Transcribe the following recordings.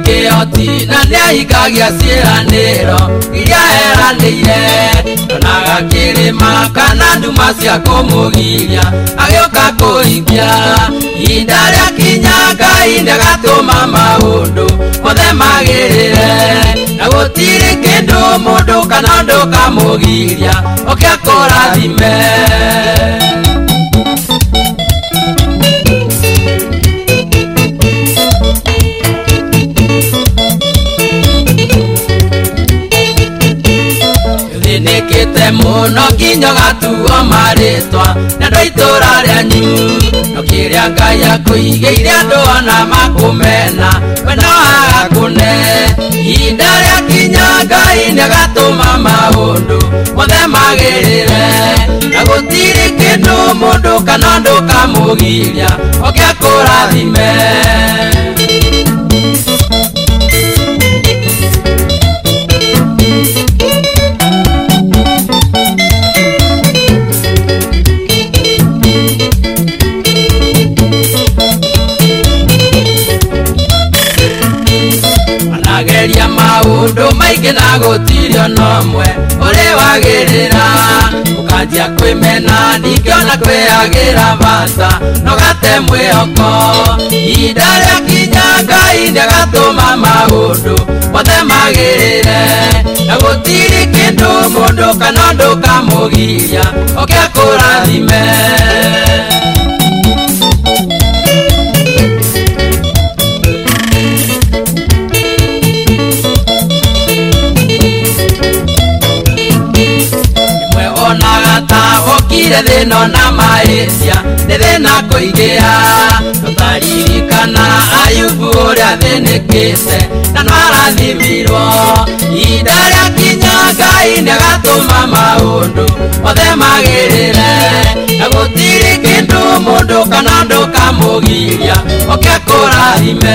Kioti na nĩahikagia ciĩranĩro iria eranĩire onaga kĩrĩma kana nduma cia kũmũgiria agĩũka kũhingia ihinda rĩakinya Ngai nĩagatũma maũndũ mothe magĩrĩre na gũtirĩ kĩndũ mũndũ kana ũndũ kamũgiria oke akũrathime. Nikite muno nginya gatuo marĩtwa na andũ itũra rĩanyu no kĩrĩa Ngai akũigĩire andũ ona makũmena we no agakũne ihinda rĩakinya Ngai nĩagatũma maũndũ mothe magĩrĩre na gũtirĩ kĩndũ mũndũ kana ũndũ kamũgiria oke akũrathime. Anageria maũndũ maingĩ na gũtirĩ ona ũmwe ũrĩ wagĩrĩra ũkanjia kwĩmena ningĩ ona kwĩagĩra bata no gate mwĩhoko ihinda rĩakinya Ngai nĩagatũma maũndũ mothe magĩrĩre na gũtirĩ kĩndũ mũndũ kana ũndũ kamũgiria oke akũrathime. Okire thĩna na mahĩtia nĩ thĩna kũingĩha tũtaririkana Ayubu ũrĩa athĩnĩkĩte na nĩarathimirwo ihinda rĩakinya Ngai nĩagatũma maũndũ mothe magĩrĩre na gũtirĩ kĩndũ mũndũ kana ũndũ kamũgiria oke akũrathime.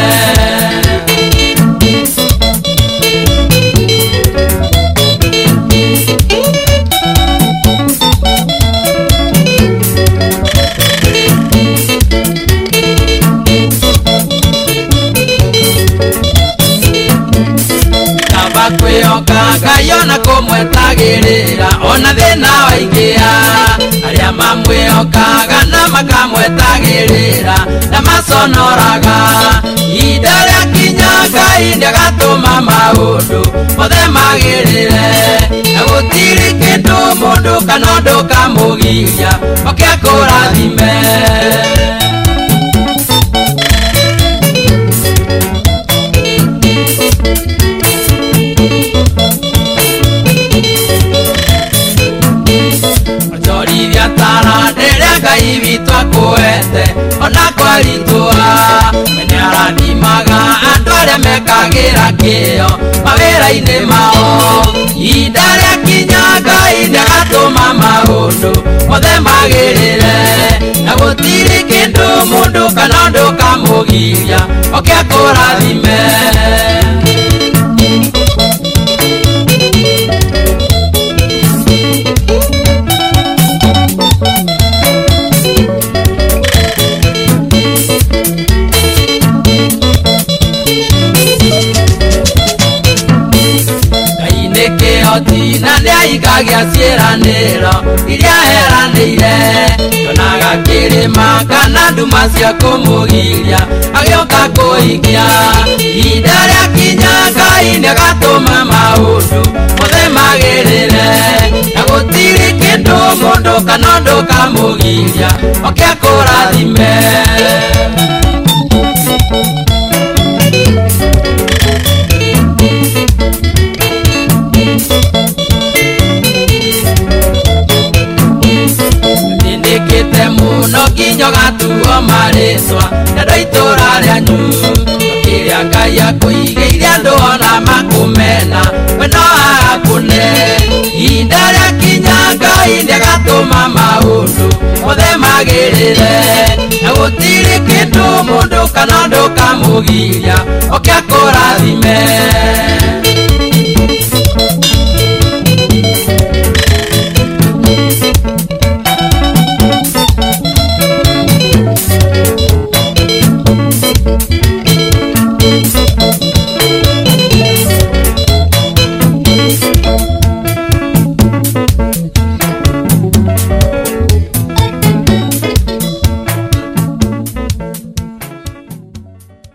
Kwĩhoka Ngai ona kũmwetagĩrĩra ona thĩna waingĩha arĩa mamwĩhokaga na makamwetagĩrĩra na maconoraga ihinda rĩakinya Ngai nĩagatũma maũndũ mothe magĩrĩre na gũtirĩ kĩndũ mũndũ kana ũndũ kamũgiria oke akũrathime. Ngai witũ akũhete ona kwaritũha we nĩarathimaga andũ arĩa mekagĩra kĩo mawĩra-inĩ mao ihinda rĩakinya Ngai nĩagatũma maũndũ mothe magĩrĩre na gũtirĩ kĩndũ mũndũ kana ũndũ kamũgiria oke akũrathime. Kioti na nĩahikagia ciĩranĩro iria eranĩire onaga kĩrĩma kana nduma cia kũmũgiria agĩũka kũhingia ihinda rĩakinya Ngai nĩagatũma maũndũ mothe magĩrĩre na gũtirĩ kĩndũ mũndũ kana ũndũ kamũgiria oke akũrathime. Muno nginya gatuo marĩtwa na andũ itũra rĩanyu kĩrĩa Ngai akũigĩire andũ ona makũmena we no agakũne ihinda rĩakinya Ngai nĩagatũma maũndũ mothe magĩrĩre na gũtirĩ kĩndũ mũndũ kana ũndũ kamũgiria oke akũrathime.